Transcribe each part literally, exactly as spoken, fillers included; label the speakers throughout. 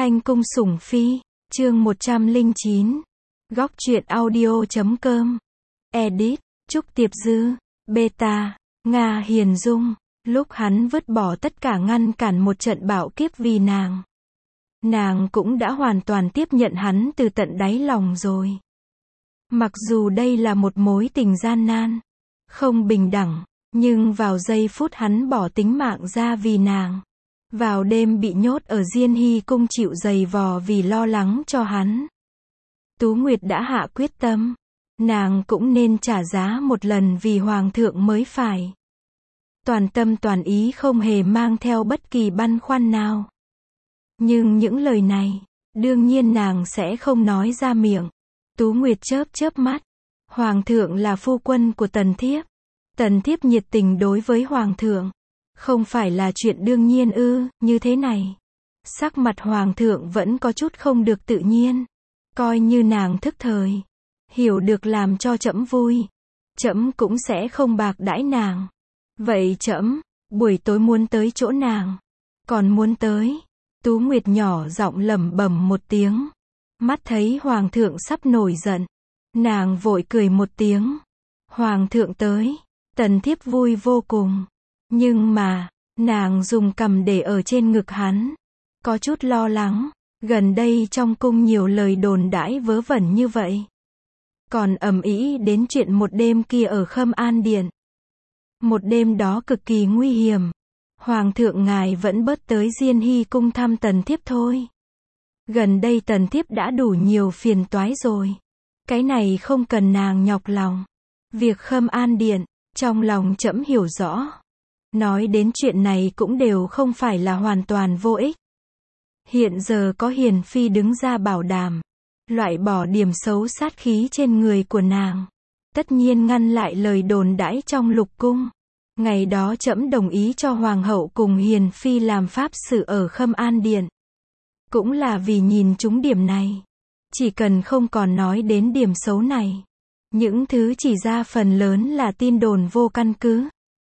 Speaker 1: Thanh cung sủng phi, chương một trăm lẻ chín. Góc truyện audio chấm com. Edit, Trúc Tiệp Dư, Beta, Nga Hiền Dung. Lúc hắn vứt bỏ tất cả ngăn cản một trận bạo kiếp vì nàng. Nàng cũng đã hoàn toàn tiếp nhận hắn từ tận đáy lòng rồi. Mặc dù đây là một mối tình gian nan, không bình đẳng, nhưng vào giây phút hắn bỏ tính mạng ra vì nàng. Vào đêm bị nhốt ở Diên Hy cung chịu giày vò vì lo lắng cho hắn. Tú Nguyệt đã hạ quyết tâm. Nàng cũng nên trả giá một lần vì hoàng thượng mới phải. Toàn tâm toàn ý không hề mang theo bất kỳ băn khoăn nào. Nhưng những lời này, đương nhiên nàng sẽ không nói ra miệng. Tú Nguyệt chớp chớp mắt. Hoàng thượng là phu quân của Tần Thiếp. Tần Thiếp nhiệt tình đối với hoàng thượng. Không phải là chuyện đương nhiên ư, như thế này. Sắc mặt hoàng thượng vẫn có chút không được tự nhiên. Coi như nàng thức thời. Hiểu được làm cho trẫm vui. Trẫm cũng sẽ không bạc đãi nàng. Vậy trẫm, buổi tối muốn tới chỗ nàng. Còn muốn tới. Tú Nguyệt nhỏ giọng lẩm bẩm một tiếng. Mắt thấy hoàng thượng sắp nổi giận. Nàng vội cười một tiếng. Hoàng thượng tới. Tần Thiếp vui vô cùng. Nhưng mà, nàng dùng cằm để ở trên ngực hắn. Có chút lo lắng. Gần đây trong cung nhiều lời đồn đãi vớ vẩn như vậy. Còn ầm ĩ đến chuyện một đêm kia ở Khâm An Điện. Một đêm đó cực kỳ nguy hiểm. Hoàng thượng ngài vẫn bớt tới Diên Hy cung thăm Tần Thiếp thôi. Gần đây Tần Thiếp đã đủ nhiều phiền toái rồi. Cái này không cần nàng nhọc lòng. Việc Khâm An Điện, trong lòng trẫm hiểu rõ. Nói đến chuyện này cũng đều không phải là hoàn toàn vô ích. Hiện giờ có Hiền Phi đứng ra bảo đảm. Loại bỏ điểm xấu sát khí trên người của nàng. Tất nhiên ngăn lại lời đồn đãi trong lục cung. Ngày đó trẫm đồng ý cho Hoàng hậu cùng Hiền Phi làm pháp sự ở Khâm An Điện. Cũng là vì nhìn trúng điểm này. Chỉ cần không còn nói đến điểm xấu này. Những thứ chỉ ra phần lớn là tin đồn vô căn cứ.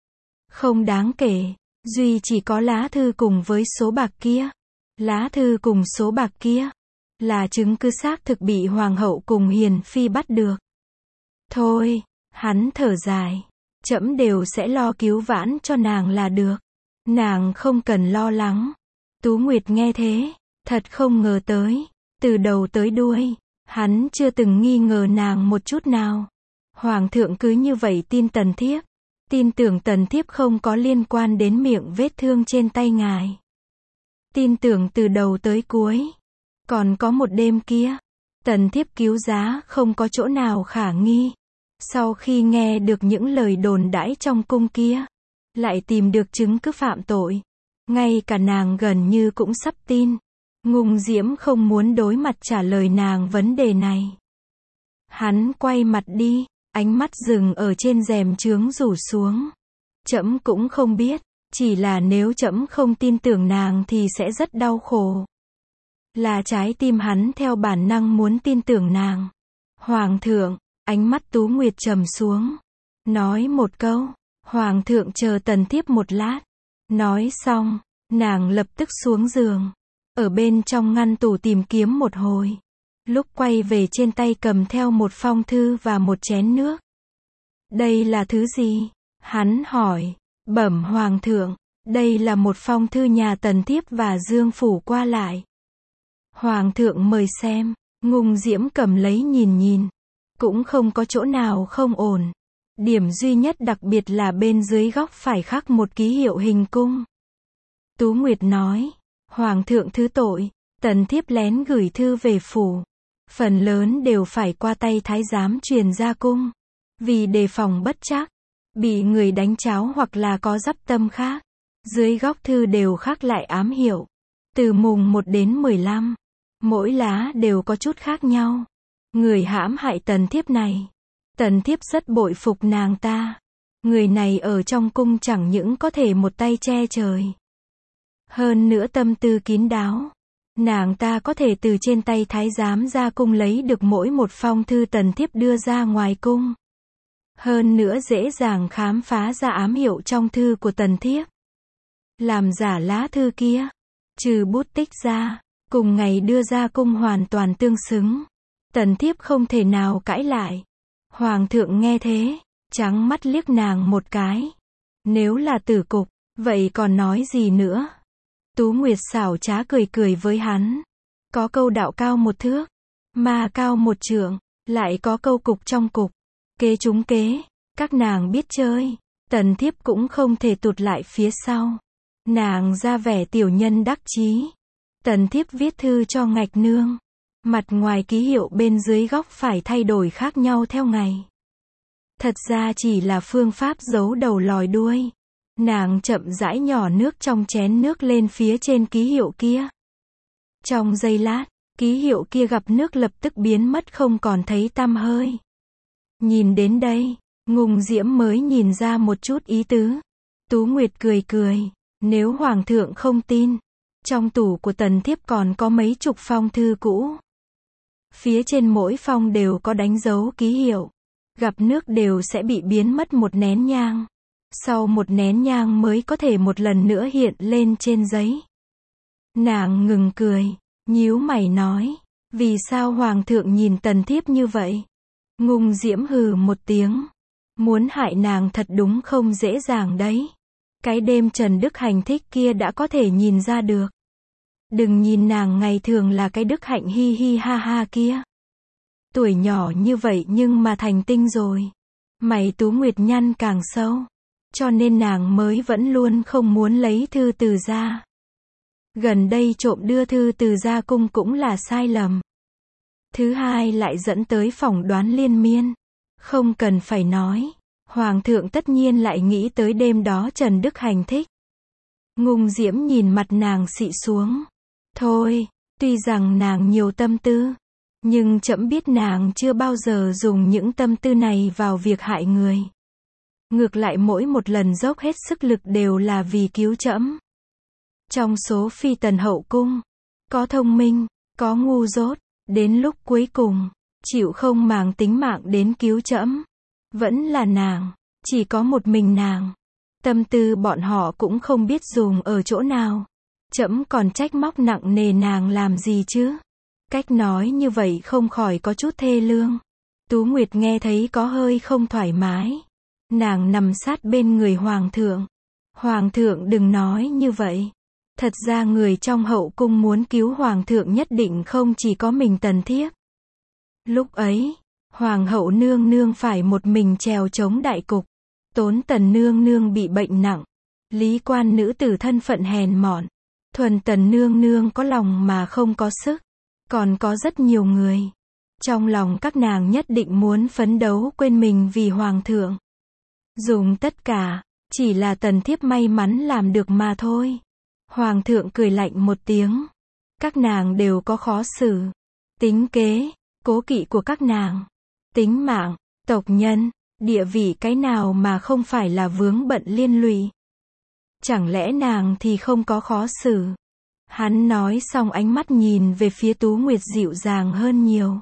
Speaker 1: Không đáng kể. Duy chỉ có lá thư cùng với số bạc kia. Lá thư cùng số bạc kia. Là chứng cứ xác thực bị Hoàng hậu cùng Hiền Phi bắt được. Thôi, hắn thở dài. Trẫm đều sẽ lo cứu vãn cho nàng là được. Nàng không cần lo lắng. Tú Nguyệt nghe thế. Thật không ngờ tới. Từ đầu tới đuôi. Hắn chưa từng nghi ngờ nàng một chút nào. Hoàng thượng cứ như vậy tin Tần Thiếp. Tin tưởng Tần Thiếp không có liên quan đến miệng vết thương trên tay ngài. Tin tưởng từ đầu tới cuối. Còn có một đêm kia. Tần Thiếp cứu giá không có chỗ nào khả nghi. Sau khi nghe được những lời đồn đãi trong cung kia. Lại tìm được chứng cứ phạm tội. Ngay cả nàng gần như cũng sắp tin. Ngùng Diễm không muốn đối mặt trả lời nàng vấn đề này. Hắn quay mặt đi. Ánh mắt dừng ở trên rèm chướng rủ xuống. Trẫm cũng không biết. Chỉ là nếu trẫm không tin tưởng nàng thì sẽ rất đau khổ. Là trái tim hắn theo bản năng muốn tin tưởng nàng. Hoàng thượng, ánh mắt Tú Nguyệt trầm xuống. Nói một câu. Hoàng thượng chờ Tần Thiếp một lát. Nói xong, nàng lập tức xuống giường. Ở bên trong ngăn tủ tìm kiếm một hồi. Lúc quay về trên tay cầm theo một phong thư và một chén nước. Đây là thứ gì? Hắn hỏi. Bẩm Hoàng thượng, đây là một phong thư nhà Tần Thiếp và Dương Phủ qua lại. Hoàng thượng mời xem. Ngùng Diễm cầm lấy nhìn nhìn. Cũng không có chỗ nào không ổn. Điểm duy nhất đặc biệt là bên dưới góc phải khắc một ký hiệu hình cung. Tú Nguyệt nói. Hoàng thượng thứ tội. Tần Thiếp lén gửi thư về phủ. Phần lớn đều phải qua tay thái giám truyền ra cung. Vì đề phòng bất trắc. Bị người đánh cháo hoặc là có dắp tâm khác. Dưới góc thư đều khắc lại ám hiệu. Từ mùng một đến mười lăm. Mỗi lá đều có chút khác nhau. Người hãm hại Tần Thiếp này. Tần Thiếp rất bội phục nàng ta. Người này ở trong cung chẳng những có thể một tay che trời. Hơn nữa tâm tư kín đáo. Nàng ta có thể từ trên tay thái giám ra cung lấy được mỗi một phong thư Tần Thiếp đưa ra ngoài cung. Hơn nữa dễ dàng khám phá ra ám hiệu trong thư của Tần Thiếp. Làm giả lá thư kia. Trừ bút tích ra. cùng ngày đưa ra cung hoàn toàn tương xứng. Tần thiếp không thể nào cãi lại. Hoàng thượng nghe thế, trắng mắt liếc nàng một cái. Nếu là tử cục, vậy còn nói gì nữa? Tú Nguyệt xảo trá cười cười với hắn. Có câu đạo cao một thước, ma cao một trượng, lại có câu cục trong cục. Kế trúng kế, các nàng biết chơi. Tần thiếp cũng không thể tụt lại phía sau. Nàng ra vẻ tiểu nhân đắc chí. Tần thiếp viết thư cho Ngạch nương. Mặt ngoài ký hiệu bên dưới góc phải thay đổi khác nhau theo ngày. Thật ra chỉ là phương pháp giấu đầu lòi đuôi. Nàng chậm rãi nhỏ nước trong chén nước lên phía trên ký hiệu kia. Trong giây lát, ký hiệu kia gặp nước lập tức biến mất không còn thấy tăm hơi. Nhìn đến đây, Ngùng Diễm mới nhìn ra một chút ý tứ. Tú Nguyệt cười cười, nếu Hoàng thượng không tin, trong tủ của tần thiếp còn có mấy chục phong thư cũ. Phía trên mỗi phong đều có đánh dấu ký hiệu. Gặp nước đều sẽ bị biến mất một nén nhang. Sau một nén nhang mới có thể một lần nữa hiện lên trên giấy. Nàng ngừng cười, nhíu mày nói, vì sao Hoàng thượng nhìn tần thiếp như vậy? Ngùng Diễm hừ một tiếng, muốn hại nàng thật đúng không dễ dàng đấy. Cái đêm Trần Đức Hành thích kia đã có thể nhìn ra được. Đừng nhìn nàng ngày thường là cái đức hạnh hi hi ha ha kia. Tuổi nhỏ như vậy nhưng mà thành tinh rồi. Mày Tú Nguyệt nhăn càng sâu. Cho nên nàng mới vẫn luôn không muốn lấy thư từ ra. Gần đây trộm đưa thư từ ra cung cũng là sai lầm. Thứ hai lại dẫn tới phỏng đoán liên miên. Không cần phải nói. Hoàng thượng tất nhiên lại nghĩ tới đêm đó Trần Đức Hành thích. Ngùng Diễm nhìn mặt nàng xị xuống. Thôi, tuy rằng nàng nhiều tâm tư, nhưng trẫm biết nàng chưa bao giờ dùng những tâm tư này vào việc hại người. Ngược lại mỗi một lần dốc hết sức lực đều là vì cứu trẫm. Trong số phi tần hậu cung, có thông minh, có ngu dốt, đến lúc cuối cùng, chịu không màng tính mạng đến cứu trẫm. Vẫn là nàng, chỉ có một mình nàng. Tâm tư bọn họ cũng không biết dùng ở chỗ nào. Trẫm còn trách móc nặng nề nàng làm gì chứ? Cách nói như vậy không khỏi có chút thê lương. Tú Nguyệt nghe thấy có hơi không thoải mái. Nàng nằm sát bên người Hoàng thượng. Hoàng thượng đừng nói như vậy. Thật ra người trong hậu cung muốn cứu Hoàng thượng nhất định không chỉ có mình tần thiếp. Lúc ấy, Hoàng hậu nương nương phải một mình trèo chống đại cục. Tốn tần nương nương bị bệnh nặng. Lý quan nữ tử thân phận hèn mọn. Thuần tần nương nương có lòng mà không có sức. Còn có rất nhiều người. Trong lòng các nàng nhất định muốn phấn đấu quên mình vì Hoàng thượng. Dùng tất cả, chỉ là tần thiếp may mắn làm được mà thôi. Hoàng thượng cười lạnh một tiếng. Các nàng đều có khó xử. Tính kế, cố kỵ của các nàng. Tính mạng, tộc nhân, địa vị cái nào mà không phải là vướng bận liên lụy. Chẳng lẽ nàng thì không có khó xử? Hắn nói xong ánh mắt nhìn về phía Tú Nguyệt dịu dàng hơn nhiều.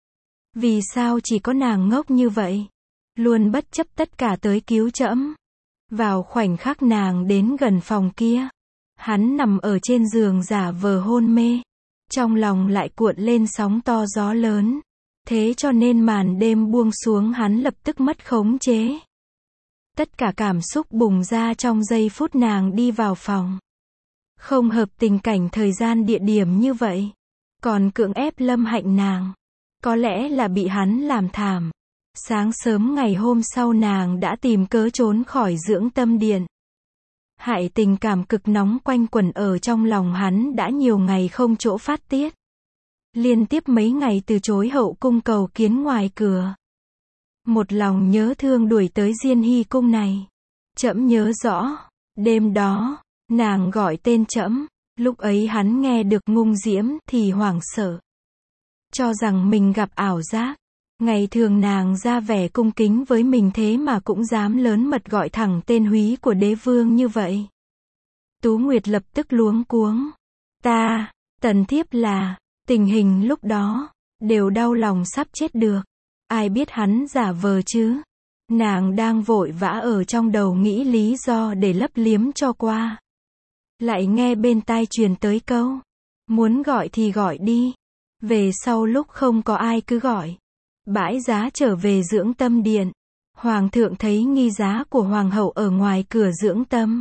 Speaker 1: Vì sao chỉ có nàng ngốc như vậy? Luôn bất chấp tất cả tới cứu trẫm. Vào khoảnh khắc nàng đến gần phòng kia. Hắn nằm ở trên giường giả vờ hôn mê. Trong lòng lại cuộn lên sóng to gió lớn. Thế cho nên màn đêm buông xuống hắn lập tức mất khống chế. Tất cả cảm xúc bùng ra trong giây phút nàng đi vào phòng. Không hợp tình cảnh thời gian địa điểm như vậy. Còn cưỡng ép Lâm Hạnh nàng. Có lẽ là bị hắn làm thảm. Sáng sớm ngày hôm sau nàng đã tìm cớ trốn khỏi dưỡng tâm điện. Hại tình cảm cực nóng quanh quẩn ở trong lòng hắn đã nhiều ngày không chỗ phát tiết. Liên tiếp mấy ngày từ chối hậu cung cầu kiến ngoài cửa. Một lòng nhớ thương đuổi tới Diên Hy cung này. Trẫm nhớ rõ, đêm đó, nàng gọi tên trẫm, lúc ấy hắn nghe được Ngùng Diễm thì hoảng sợ. Cho rằng mình gặp ảo giác. Ngày thường nàng ra vẻ cung kính với mình thế mà cũng dám lớn mật gọi thẳng tên húy của đế vương như vậy. Tú Nguyệt lập tức luống cuống. Ta, tần thiếp là, tình hình lúc đó, đều đau lòng sắp chết được. Ai biết hắn giả vờ chứ? Nàng đang vội vã ở trong đầu nghĩ lý do để lấp liếm cho qua. Lại nghe bên tai truyền tới câu. Muốn gọi thì gọi đi. Về sau lúc không có ai cứ gọi. Bãi giá trở về dưỡng tâm điện. Hoàng thượng thấy nghi giá của hoàng hậu ở ngoài cửa dưỡng tâm.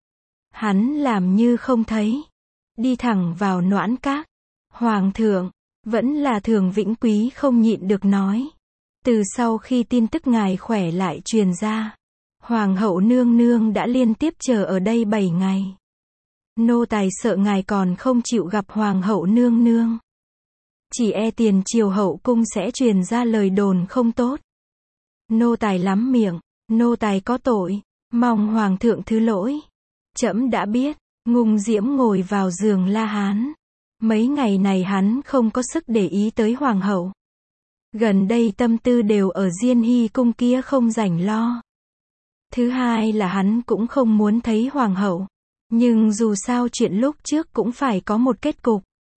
Speaker 1: Hắn làm như không thấy. Đi thẳng vào Noãn Các. Hoàng thượng, vẫn là Thường Vĩnh Quý không nhịn được nói. Từ sau khi tin tức ngài khỏe lại truyền ra, Hoàng hậu nương nương đã liên tiếp chờ ở đây bảy ngày. Nô tài sợ ngài còn không chịu gặp Hoàng hậu nương nương. Chỉ e tiền triều hậu cung sẽ truyền ra lời đồn không tốt. Nô tài lắm miệng, nô tài có tội, mong Hoàng thượng thứ lỗi. Trẫm đã biết. Ngùng Diễm ngồi vào giường la hán. Mấy ngày này hắn không có sức để ý tới hoàng hậu. Gần đây tâm tư đều ở Diên Hy cung kia không rảnh lo. Thứ hai là hắn cũng không muốn thấy hoàng hậu. Nhưng dù sao chuyện lúc trước cũng phải có một kết cục.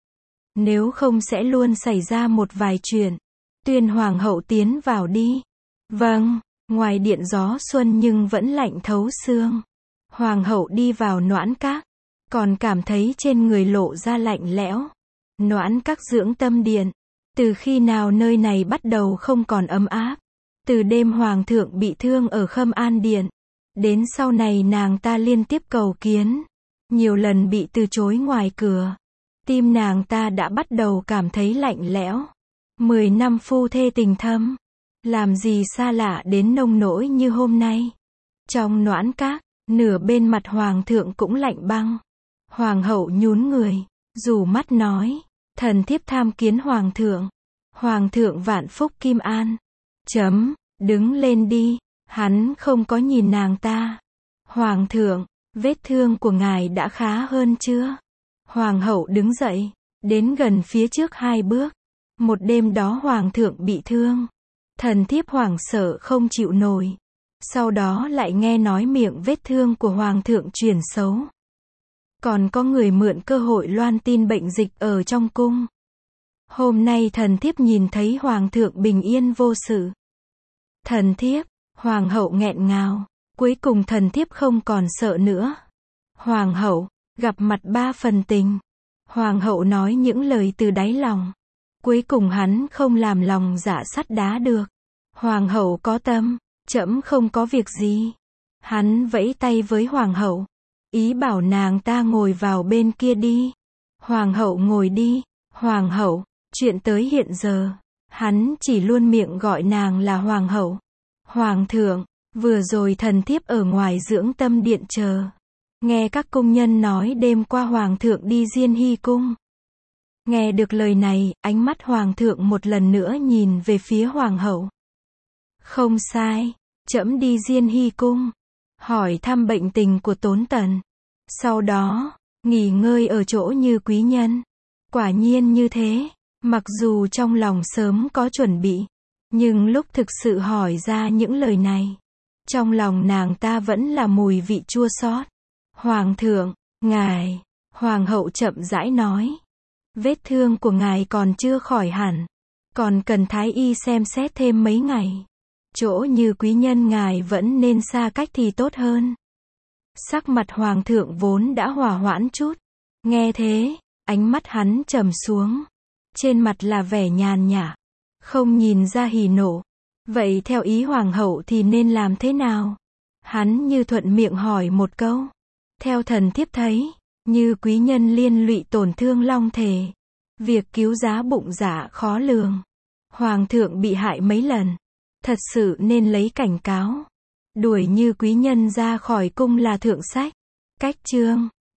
Speaker 1: Nếu không sẽ luôn xảy ra một vài chuyện. Tuyên hoàng hậu tiến vào đi. Vâng, ngoài điện gió xuân nhưng vẫn lạnh thấu xương. Hoàng hậu đi vào Noãn Các. Còn cảm thấy trên người lộ ra lạnh lẽo. Noãn Các dưỡng tâm điện. Từ khi nào nơi này bắt đầu không còn ấm áp. Từ đêm hoàng thượng bị thương ở Khâm An Điện. Đến sau này nàng ta liên tiếp cầu kiến. Nhiều lần bị từ chối ngoài cửa. Tim nàng ta đã bắt đầu cảm thấy lạnh lẽo. Mười năm phu thê tình thâm. Làm gì xa lạ đến nông nỗi như hôm nay. Trong Noãn Các, nửa bên mặt hoàng thượng cũng lạnh băng. Hoàng hậu nhún người, rủ mắt nói, thần thiếp tham kiến hoàng thượng. Hoàng thượng vạn phúc kim an. Chấm, đứng lên đi. Hắn không có nhìn nàng ta. Hoàng thượng, vết thương của ngài đã khá hơn chưa? Hoàng hậu đứng dậy, đến gần phía trước hai bước. Một đêm đó hoàng thượng bị thương. Thần thiếp hoảng sợ không chịu nổi. Sau đó lại nghe nói miệng vết thương của hoàng thượng chuyển xấu. Còn có người mượn cơ hội loan tin bệnh dịch ở trong cung. Hôm nay thần thiếp nhìn thấy hoàng thượng bình yên vô sự. Thần thiếp, hoàng hậu nghẹn ngào. Cuối cùng thần thiếp không còn sợ nữa. Hoàng hậu, gặp mặt ba phần tình. Hoàng hậu nói những lời từ đáy lòng. Cuối cùng hắn không làm lòng dạ sắt đá được. Hoàng hậu có tâm, trẫm không có việc gì. Hắn vẫy tay với hoàng hậu. Ý bảo nàng ta ngồi vào bên kia đi. Hoàng hậu ngồi đi. Hoàng hậu, chuyện tới hiện giờ, hắn chỉ luôn miệng gọi nàng là hoàng hậu. Hoàng thượng, vừa rồi thần thiếp ở ngoài dưỡng tâm điện chờ. Nghe các cung nhân nói đêm qua hoàng thượng đi Diên Hy cung. Nghe được lời này, ánh mắt hoàng thượng một lần nữa nhìn về phía hoàng hậu. Không sai, trẫm đi Diên Hy cung. Hỏi thăm bệnh tình của Tốn Tần. Sau đó, nghỉ ngơi ở chỗ Như quý nhân. Quả nhiên như thế, mặc dù trong lòng sớm có chuẩn bị, nhưng lúc thực sự hỏi ra những lời này, trong lòng nàng ta vẫn là mùi vị chua xót. Hoàng thượng, ngài, hoàng hậu chậm rãi nói, vết thương của ngài còn chưa khỏi hẳn, còn cần thái y xem xét thêm mấy ngày. Chỗ Như quý nhân ngài vẫn nên xa cách thì tốt hơn. Sắc mặt hoàng thượng vốn đã hòa hoãn chút. Nghe thế, ánh mắt hắn trầm xuống. Trên mặt là vẻ nhàn nhã, không nhìn ra hỉ nộ. Vậy theo ý hoàng hậu thì nên làm thế nào? Hắn như thuận miệng hỏi một câu. Theo thần thiếp thấy, Như quý nhân liên lụy tổn thương long thể. Việc cứu giá bụng dạ khó lường. Hoàng thượng bị hại mấy lần. Thật sự nên lấy cảnh cáo. Đuổi Như quý nhân ra khỏi cung là thượng sách. Cách chương